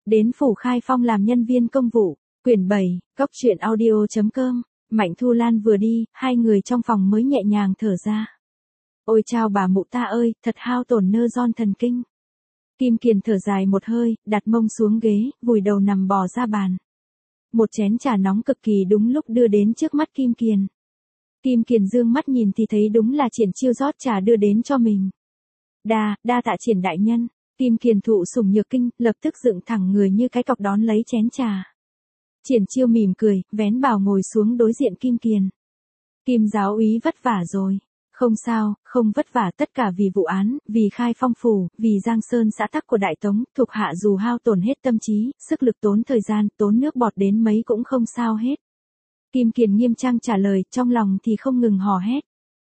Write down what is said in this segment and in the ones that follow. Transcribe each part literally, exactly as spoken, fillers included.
Đến phủ Khai Phong làm nhân viên công vụ. Quyển bảy, Cốc truyện audio chấm com. Mạnh Thu Lan vừa đi, hai người trong phòng mới nhẹ nhàng thở ra. Ôi chao bà mụ ta ơi, thật hao tổn nơ ron thần kinh. Kim Kiền thở dài một hơi, đặt mông xuống ghế, vùi đầu nằm bò ra bàn. Một chén trà nóng cực kỳ đúng lúc đưa đến trước mắt Kim Kiền. Kim Kiền dương mắt nhìn thì thấy đúng là Triển Chiêu rót trà đưa đến cho mình. Đa, đa tạ Triển đại nhân. Kim Kiền thụ sủng nhược kinh, lập tức dựng thẳng người như cái cọc đón lấy chén trà. Triển Chiêu mỉm cười, vén bào ngồi xuống đối diện Kim Kiền. Kim giáo úy vất vả rồi. Không sao, không vất vả, tất cả vì vụ án, vì Khai Phong phủ, vì Giang Sơn xã tắc của Đại Tống, thuộc hạ dù hao tổn hết tâm trí, sức lực tốn thời gian, tốn nước bọt đến mấy cũng không sao hết. Kim Kiền nghiêm trang trả lời, trong lòng thì không ngừng hò hét.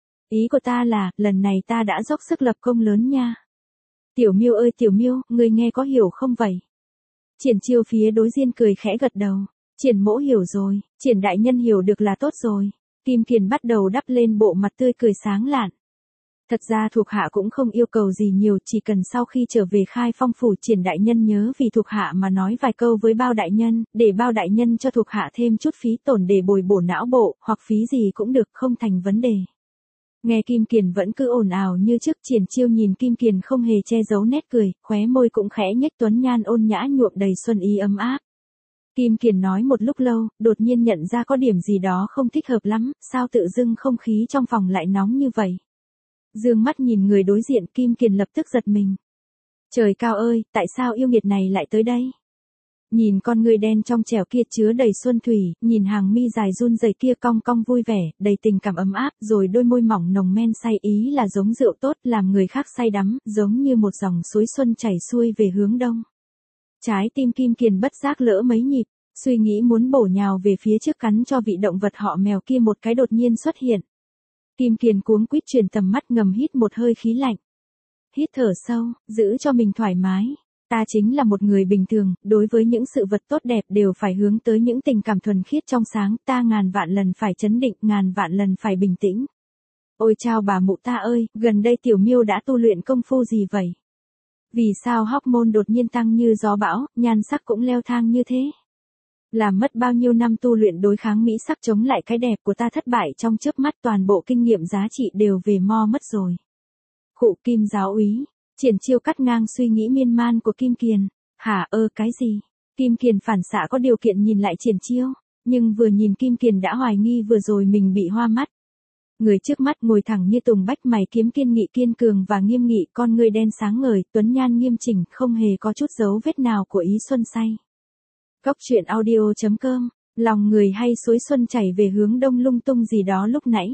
Ý của ta là, lần này ta đã dốc sức lập công lớn nha. Tiểu Miêu ơi Tiểu Miêu, ngươi nghe có hiểu không vậy? Triển Chiêu phía đối diện cười khẽ gật đầu. Triển mỗ hiểu rồi, Triển đại nhân hiểu được là tốt rồi. Kim Kiền bắt đầu đắp lên bộ mặt tươi cười sáng lạn. Thật ra thuộc hạ cũng không yêu cầu gì nhiều, chỉ cần sau khi trở về Khai Phong phủ Triển đại nhân nhớ vì thuộc hạ mà nói vài câu với Bao đại nhân, để Bao đại nhân cho thuộc hạ thêm chút phí tổn để bồi bổ não bộ, hoặc phí gì cũng được, không thành vấn đề. Nghe Kim Kiền vẫn cứ ồn ào như trước, Triển Chiêu nhìn Kim Kiền không hề che giấu nét cười, khóe môi cũng khẽ nhếch tuấn nhan ôn nhã nhuộm đầy xuân ý ấm áp. Kim Kiền nói một lúc lâu, đột nhiên nhận ra có điểm gì đó không thích hợp lắm, sao tự dưng không khí trong phòng lại nóng như vậy. Dương mắt nhìn người đối diện, Kim Kiền lập tức giật mình. Trời cao ơi, tại sao yêu nghiệt này lại tới đây? Nhìn con người đen trong trẻo kia chứa đầy xuân thủy, nhìn hàng mi dài run rẩy kia cong cong vui vẻ, đầy tình cảm ấm áp, rồi đôi môi mỏng nồng men say ý là giống rượu tốt làm người khác say đắm, giống như một dòng suối xuân chảy xuôi về hướng đông. Trái tim Kim Kiền bất giác lỡ mấy nhịp, suy nghĩ muốn bổ nhào về phía trước cắn cho vị động vật họ mèo kia một cái đột nhiên xuất hiện. Kim Kiền cuống quýt chuyển tầm mắt ngầm hít một hơi khí lạnh. Hít thở sâu, giữ cho mình thoải mái. Ta chính là một người bình thường, đối với những sự vật tốt đẹp đều phải hướng tới những tình cảm thuần khiết trong sáng, ta ngàn vạn lần phải trấn định, ngàn vạn lần phải bình tĩnh. Ôi chao bà mụ ta ơi, gần đây Tiểu Miêu đã tu luyện công phu gì vậy? Vì sao hormone đột nhiên tăng như gió bão, nhan sắc cũng leo thang như thế? Làm mất bao nhiêu năm tu luyện đối kháng mỹ sắc chống lại cái đẹp của ta thất bại trong chớp mắt, toàn bộ kinh nghiệm giá trị đều về mo mất rồi. Khụ Kim giáo úy. Triển Chiêu cắt ngang suy nghĩ miên man của Kim Kiền. Hả ơ cái gì? Kim Kiền phản xạ có điều kiện nhìn lại Triển Chiêu, nhưng vừa nhìn Kim Kiền đã hoài nghi vừa rồi mình bị hoa mắt. Người trước mắt ngồi thẳng như tùng bách, mày kiếm kiên nghị kiên cường và nghiêm nghị, con người đen sáng ngời, tuấn nhan nghiêm chỉnh, không hề có chút dấu vết nào của ý xuân say. Cốc truyện audio chấm com. Lòng người hay suối xuân chảy về hướng đông lung tung gì đó lúc nãy.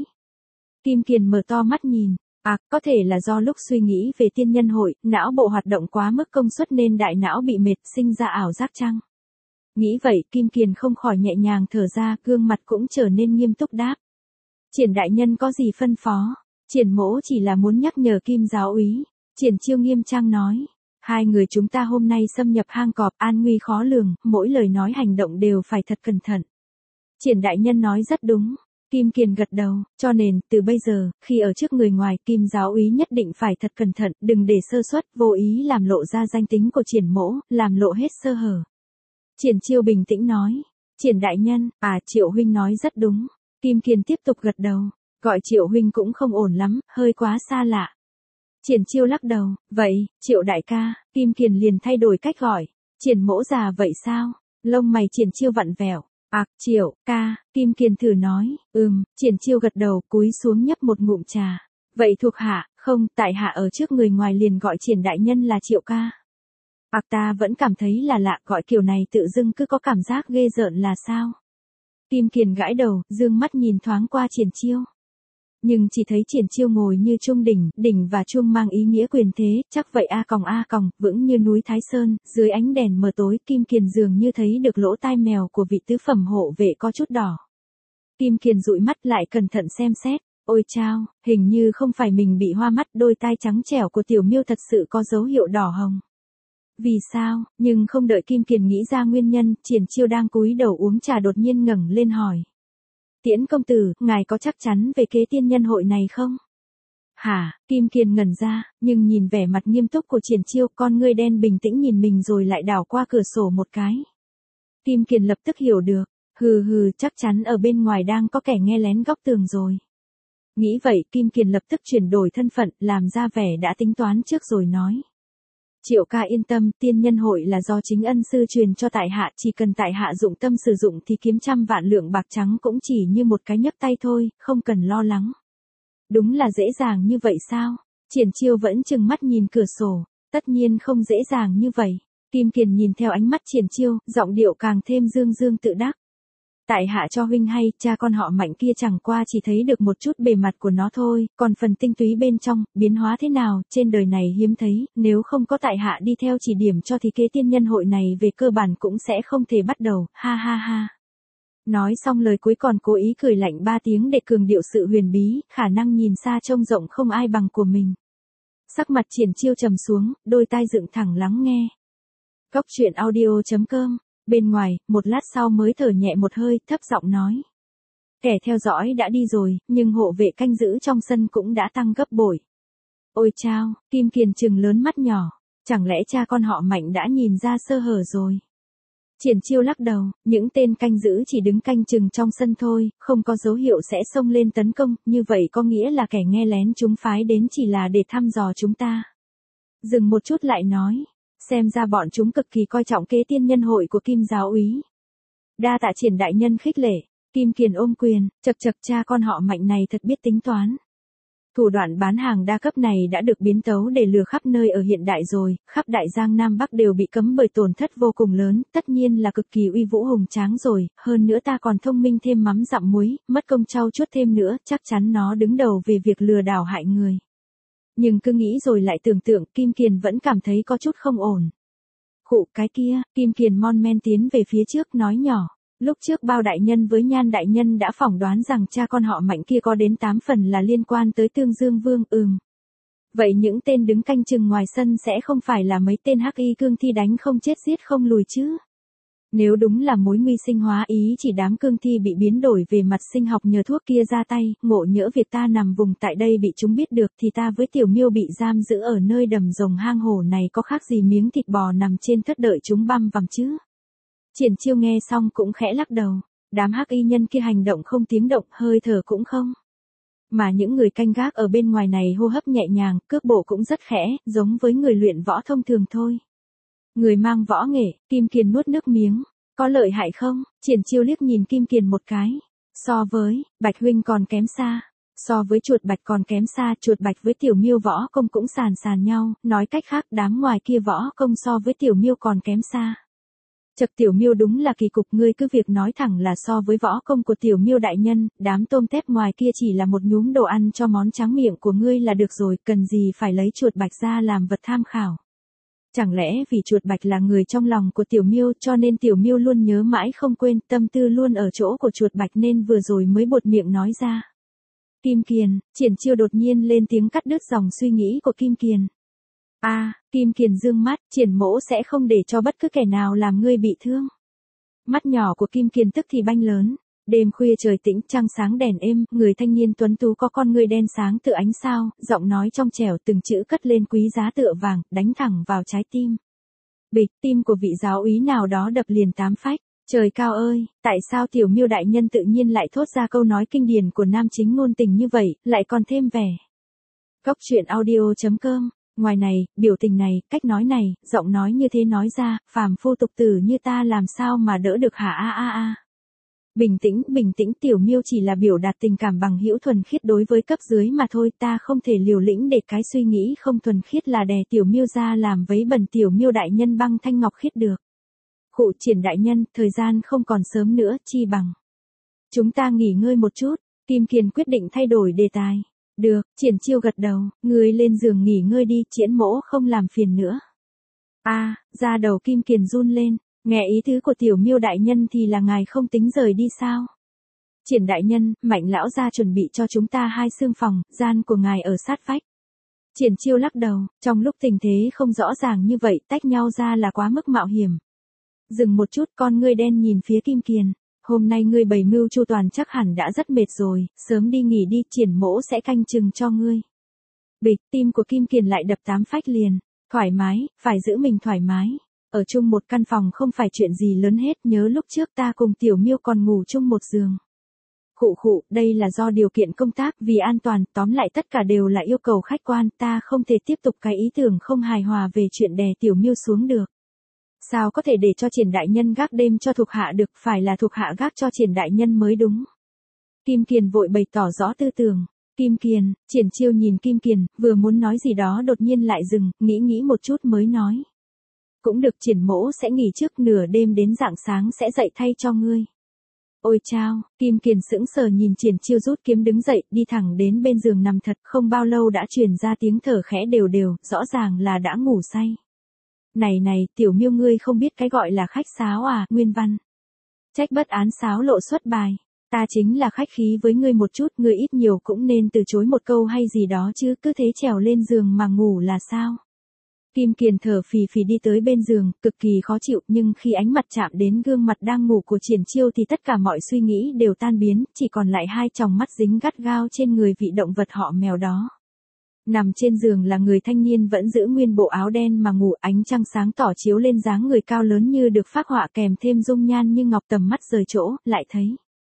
Kim Kiền mở to mắt nhìn. À, có thể là do lúc suy nghĩ về tiên nhân hội, não bộ hoạt động quá mức công suất nên đại não bị mệt, sinh ra ảo giác chăng? Nghĩ vậy, Kim Kiền không khỏi nhẹ nhàng thở ra, gương mặt cũng trở nên nghiêm túc đáp. Triển đại nhân có gì phân phó? Triển mỗ chỉ là muốn nhắc nhở Kim giáo úy. Triển Chiêu nghiêm trang nói. Hai người chúng ta hôm nay xâm nhập hang cọp, an nguy khó lường, mỗi lời nói hành động đều phải thật cẩn thận. Triển đại nhân nói rất đúng. Kim Kiền gật đầu, cho nên, từ bây giờ, khi ở trước người ngoài, Kim giáo úy nhất định phải thật cẩn thận, đừng để sơ suất, vô ý làm lộ ra danh tính của Triển mỗ, làm lộ hết sơ hở. Triển Chiêu bình tĩnh nói. Triển đại nhân, à Triệu huynh nói rất đúng. Kim Kiền tiếp tục gật đầu, gọi Triệu huynh cũng không ổn lắm, hơi quá xa lạ. Triển Chiêu lắc đầu, vậy, Triệu đại ca. Kim Kiền liền thay đổi cách gọi. Triển mỗ già vậy sao? Lông mày Triển Chiêu vặn vẹo. Ác, à, Triệu, ca. Kim Kiền thử nói. Ừm, Triển Chiêu gật đầu, cúi xuống nhấp một ngụm trà. Vậy thuộc hạ, không, tại hạ ở trước người ngoài liền gọi Triển đại nhân là Triệu ca. Ác, à, ta vẫn cảm thấy là lạ, gọi kiểu này tự dưng cứ có cảm giác ghê rợn là sao? Kim Kiền gãi đầu, dương mắt nhìn thoáng qua Triển Chiêu. Nhưng chỉ thấy Triển Chiêu ngồi như trung đỉnh, đỉnh và chuông mang ý nghĩa quyền thế, chắc vậy a còng a còng, vững như núi Thái Sơn, dưới ánh đèn mờ tối, Kim Kiền dường như thấy được lỗ tai mèo của vị tứ phẩm hộ vệ có chút đỏ. Kim Kiền dụi mắt lại cẩn thận xem xét, ôi chao, hình như không phải mình bị hoa mắt, đôi tai trắng trẻo của Tiểu Miêu thật sự có dấu hiệu đỏ hồng. Vì sao? Nhưng không đợi Kim Kiền nghĩ ra nguyên nhân, Triển Chiêu đang cúi đầu uống trà đột nhiên ngẩng lên hỏi. Tiễn công tử, ngài có chắc chắn về kế tiên nhân hội này không? Hả, Kim Kiền ngẩn ra, nhưng nhìn vẻ mặt nghiêm túc của Triển Chiêu, con ngươi đen bình tĩnh nhìn mình rồi lại đảo qua cửa sổ một cái. Kim Kiền lập tức hiểu được, hừ hừ, chắc chắn ở bên ngoài đang có kẻ nghe lén góc tường rồi. Nghĩ vậy, Kim Kiền lập tức chuyển đổi thân phận, làm ra vẻ đã tính toán trước rồi nói. Triệu ca yên tâm, tiên nhân hội là do chính ân sư truyền cho tại hạ, chỉ cần tại hạ dụng tâm sử dụng thì kiếm trăm vạn lượng bạc trắng cũng chỉ như một cái nhấc tay thôi, không cần lo lắng. Đúng là dễ dàng như vậy sao? Triển Chiêu vẫn trừng mắt nhìn cửa sổ, tất nhiên không dễ dàng như vậy. Kim Kiền nhìn theo ánh mắt Triển Chiêu, giọng điệu càng thêm dương dương tự đắc. Tại hạ cho huynh hay, cha con họ Mạnh kia chẳng qua chỉ thấy được một chút bề mặt của nó thôi, còn phần tinh túy bên trong, biến hóa thế nào, trên đời này hiếm thấy, nếu không có tại hạ đi theo chỉ điểm cho thì kế tiên nhân hội này về cơ bản cũng sẽ không thể bắt đầu, ha ha ha. Nói xong lời cuối còn cố ý cười lạnh ba tiếng để cường điệu sự huyền bí, khả năng nhìn xa trông rộng không ai bằng của mình. Sắc mặt Triển Chiêu trầm xuống, đôi tai dựng thẳng lắng nghe. Góc truyện audio chấm com. Bên ngoài, một lát sau mới thở nhẹ một hơi, thấp giọng nói. Kẻ theo dõi đã đi rồi, nhưng hộ vệ canh giữ trong sân cũng đã tăng gấp bội. Ôi chao, Kim Kiền trừng lớn mắt nhỏ, chẳng lẽ cha con họ Mạnh đã nhìn ra sơ hở rồi. Triển Chiêu lắc đầu, những tên canh giữ chỉ đứng canh chừng trong sân thôi, không có dấu hiệu sẽ xông lên tấn công, như vậy có nghĩa là kẻ nghe lén chúng phái đến chỉ là để thăm dò chúng ta. Dừng một chút lại nói. Xem ra bọn chúng cực kỳ coi trọng kế tiên nhân hội của Kim giáo úy. Đa tạ Triển đại nhân khích lệ. Kim Kiền ôm quyền, chậc chậc, cha con họ Mạnh này thật biết tính toán. Thủ đoạn bán hàng đa cấp này đã được biến tấu để lừa khắp nơi ở hiện đại rồi, khắp đại giang Nam Bắc đều bị cấm bởi tổn thất vô cùng lớn, tất nhiên là cực kỳ uy vũ hùng tráng rồi, hơn nữa ta còn thông minh thêm mắm dặm muối, mất công trau chuốt thêm nữa, chắc chắn nó đứng đầu về việc lừa đảo hại người. Nhưng cứ nghĩ rồi lại tưởng tượng, Kim Kiền vẫn cảm thấy có chút không ổn. Khụ, cái kia, Kim Kiền mon men tiến về phía trước nói nhỏ. Lúc trước Bao đại nhân với Nhan đại nhân đã phỏng đoán rằng cha con họ Mạnh kia có đến tám phần là liên quan tới Tương Dương Vương, ừm. Vậy những tên đứng canh chừng ngoài sân sẽ không phải là mấy tên hắc y cương thi đánh không chết giết không lùi chứ? Nếu đúng là mối nguy sinh hóa ý chỉ đám cương thi bị biến đổi về mặt sinh học nhờ thuốc kia ra tay, ngộ nhỡ việc ta nằm vùng tại đây bị chúng biết được thì ta với Tiểu Miêu bị giam giữ ở nơi đầm rồng hang hổ này có khác gì miếng thịt bò nằm trên thất đợi chúng băm vằm chứ? Triển Chiêu nghe xong cũng khẽ lắc đầu, đám hắc y nhân kia hành động không tiếng động, hơi thở cũng không. Mà những người canh gác ở bên ngoài này hô hấp nhẹ nhàng, cước bộ cũng rất khẽ, giống với người luyện võ thông thường thôi. Người mang võ nghệ, Kim Kiền nuốt nước miếng, có lợi hại không? Triển Chiêu liếc nhìn Kim Kiền một cái. So với, Bạch huynh còn kém xa. So với chuột bạch còn kém xa, chuột bạch với Tiểu Miêu võ công cũng sàn sàn nhau, nói cách khác đám ngoài kia võ công so với Tiểu Miêu còn kém xa. Chậc, Tiểu Miêu đúng là kỳ cục, ngươi cứ việc nói thẳng là so với võ công của Tiểu Miêu đại nhân, đám tôm tép ngoài kia chỉ là một nhúm đồ ăn cho món tráng miệng của ngươi là được rồi, cần gì phải lấy chuột bạch ra làm vật tham khảo. Chẳng lẽ vì chuột bạch là người trong lòng của Tiểu Miêu cho nên Tiểu Miêu luôn nhớ mãi không quên, tâm tư luôn ở chỗ của chuột bạch nên vừa rồi mới buột miệng nói ra. Kim Kiền, Triển Chiêu đột nhiên lên tiếng cắt đứt dòng suy nghĩ của Kim Kiền. A, à, Kim Kiền dương mắt, Triển mỗ sẽ không để cho bất cứ kẻ nào làm ngươi bị thương. Mắt nhỏ của Kim Kiền tức thì banh lớn. Đêm khuya trời tĩnh, trăng sáng đèn êm, người thanh niên tuấn tú có con ngươi đen sáng tựa ánh sao, giọng nói trong trẻo từng chữ cất lên quý giá tựa vàng, đánh thẳng vào trái tim. Bịch, tim của vị giáo úy nào đó đập liền tám phách. Trời cao ơi, tại sao Tiểu Miêu đại nhân tự nhiên lại thốt ra câu nói kinh điển của nam chính ngôn tình như vậy, lại còn thêm vẻ. Góc truyện audio chấm com. Ngoài này, biểu tình này, cách nói này, giọng nói như thế nói ra, phàm phu tục tử như ta làm sao mà đỡ được hả a a a. Bình tĩnh, bình tĩnh, Tiểu Miêu chỉ là biểu đạt tình cảm bằng hữu thuần khiết đối với cấp dưới mà thôi, ta không thể liều lĩnh để cái suy nghĩ không thuần khiết là đè Tiểu Miêu ra làm vấy bẩn Tiểu Miêu đại nhân băng thanh ngọc khiết được. Khụ, Triển đại nhân, thời gian không còn sớm nữa, chi bằng chúng ta nghỉ ngơi một chút. Kim Kiền quyết định thay đổi đề tài. Được, Triển Chiêu gật đầu, người lên giường nghỉ ngơi đi, Triển mỗ không làm phiền nữa. A, à, da đầu Kim Kiền run lên, nghe ý tứ của Tiểu Miêu đại nhân thì là ngài không tính rời đi sao? Triển đại nhân, Mạnh lão gia chuẩn bị cho chúng ta hai xương phòng, gian của ngài ở sát vách. Triển Chiêu lắc đầu, trong lúc tình thế không rõ ràng như vậy, tách nhau ra là quá mức mạo hiểm. Dừng một chút, con ngươi đen nhìn phía Kim Kiền. Hôm nay ngươi bày mưu chu toàn chắc hẳn đã rất mệt rồi, sớm đi nghỉ đi, Triển mỗ sẽ canh chừng cho ngươi. Bịch, tim của Kim Kiền lại đập tám phách liền. Thoải mái, phải giữ mình thoải mái. Ở chung một căn phòng không phải chuyện gì lớn hết, nhớ lúc trước ta cùng Tiểu Miêu còn ngủ chung một giường. Khụ khụ, đây là do điều kiện công tác, vì an toàn, tóm lại tất cả đều là yêu cầu khách quan, ta không thể tiếp tục cái ý tưởng không hài hòa về chuyện đè Tiểu Miêu xuống được. Sao có thể để cho Triển đại nhân gác đêm cho thuộc hạ được, phải là thuộc hạ gác cho Triển đại nhân mới đúng. Kim Kiền vội bày tỏ rõ tư tưởng. Kim Kiền, Triển Chiêu nhìn Kim Kiền, vừa muốn nói gì đó đột nhiên lại dừng, nghĩ nghĩ một chút mới nói. Cũng được, Triển mỗ sẽ nghỉ trước, nửa đêm đến rạng sáng sẽ dậy thay cho ngươi. Ôi chao, Kim Kiền sững sờ nhìn Triển Chiêu rút kiếm đứng dậy, đi thẳng đến bên giường nằm thật, không bao lâu đã truyền ra tiếng thở khẽ đều đều, rõ ràng là đã ngủ say. Này này, Tiểu Miêu ngươi không biết cái gọi là khách sáo à, nguyên văn. Trách bất án sáo lộ xuất bài. Ta chính là khách khí với ngươi một chút, ngươi ít nhiều cũng nên từ chối một câu hay gì đó chứ, cứ thế trèo lên giường mà ngủ là sao? Kim Kiền thở phì phì đi tới bên giường, cực kỳ khó chịu, nhưng khi ánh mặt chạm đến gương mặt đang ngủ của Triển Chiêu thì tất cả mọi suy nghĩ đều tan biến, chỉ còn lại hai tròng mắt dính gắt gao trên người vị động vật họ mèo đó. Nằm trên giường là người thanh niên vẫn giữ nguyên bộ áo đen mà ngủ, ánh trăng sáng tỏ chiếu lên dáng người cao lớn như được phác họa, kèm thêm dung nhan như ngọc, tầm mắt rời chỗ, lại thấy.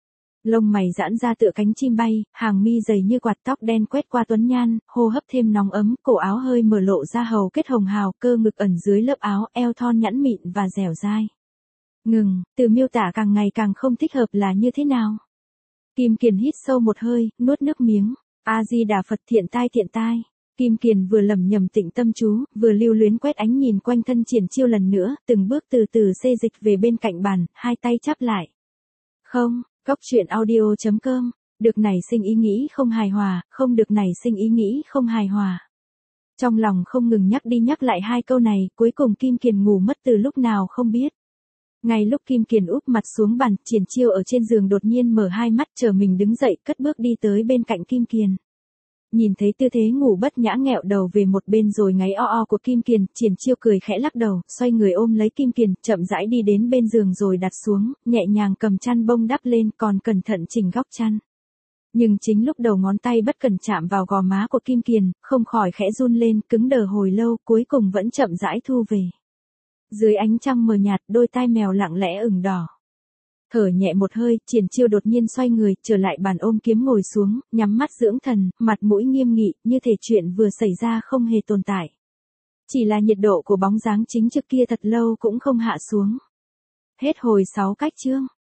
Lông mày giãn ra tựa cánh chim bay, hàng mi dày như quạt, tóc đen quét qua tuấn nhan, hô hấp thêm nóng ấm, cổ áo hơi mở lộ ra hầu kết hồng hào, cơ ngực ẩn dưới lớp áo, eo thon nhẵn mịn và dẻo dai. Ngừng, từ miêu tả càng ngày càng không thích hợp là như thế nào? Kim Kiền hít sâu một hơi, nuốt nước miếng. A Di Đà Phật, thiện tai thiện tai. Kim Kiền vừa lẩm nhẩm tịnh tâm chú, vừa lưu luyến quét ánh nhìn quanh thân Triển Chiêu lần nữa, từng bước từ từ xê dịch về bên cạnh bàn, hai tay chắp lại. Không, Góc truyện audio chấm com, được nảy sinh ý nghĩ không hài hòa, không được nảy sinh ý nghĩ không hài hòa. Trong lòng không ngừng nhắc đi nhắc lại hai câu này, cuối cùng Kim Kiền ngủ mất từ lúc nào không biết. Ngay lúc Kim Kiền úp mặt xuống bàn, Triển Chiêu ở trên giường đột nhiên mở hai mắt, chờ mình đứng dậy, cất bước đi tới bên cạnh Kim Kiền. Nhìn thấy tư thế ngủ bất nhã nghẹo đầu về một bên rồi ngáy o o của Kim Kiền, Triển Chiêu cười khẽ lắc đầu, xoay người ôm lấy Kim Kiền, chậm rãi đi đến bên giường rồi đặt xuống, nhẹ nhàng cầm chăn bông đắp lên, còn cẩn thận chỉnh góc chăn. Nhưng chính lúc đầu ngón tay bất cẩn chạm vào gò má của Kim Kiền, không khỏi khẽ run lên, cứng đờ hồi lâu, cuối cùng vẫn chậm rãi thu về. Dưới ánh trăng mờ nhạt, đôi tai mèo lặng lẽ ửng đỏ. Thở nhẹ một hơi, Triển Chiêu đột nhiên xoay người, trở lại bàn ôm kiếm ngồi xuống, nhắm mắt dưỡng thần, mặt mũi nghiêm nghị, như thể chuyện vừa xảy ra không hề tồn tại. Chỉ là nhiệt độ của bóng dáng chính trực kia thật lâu cũng không hạ xuống. Hết hồi sáu cách chương.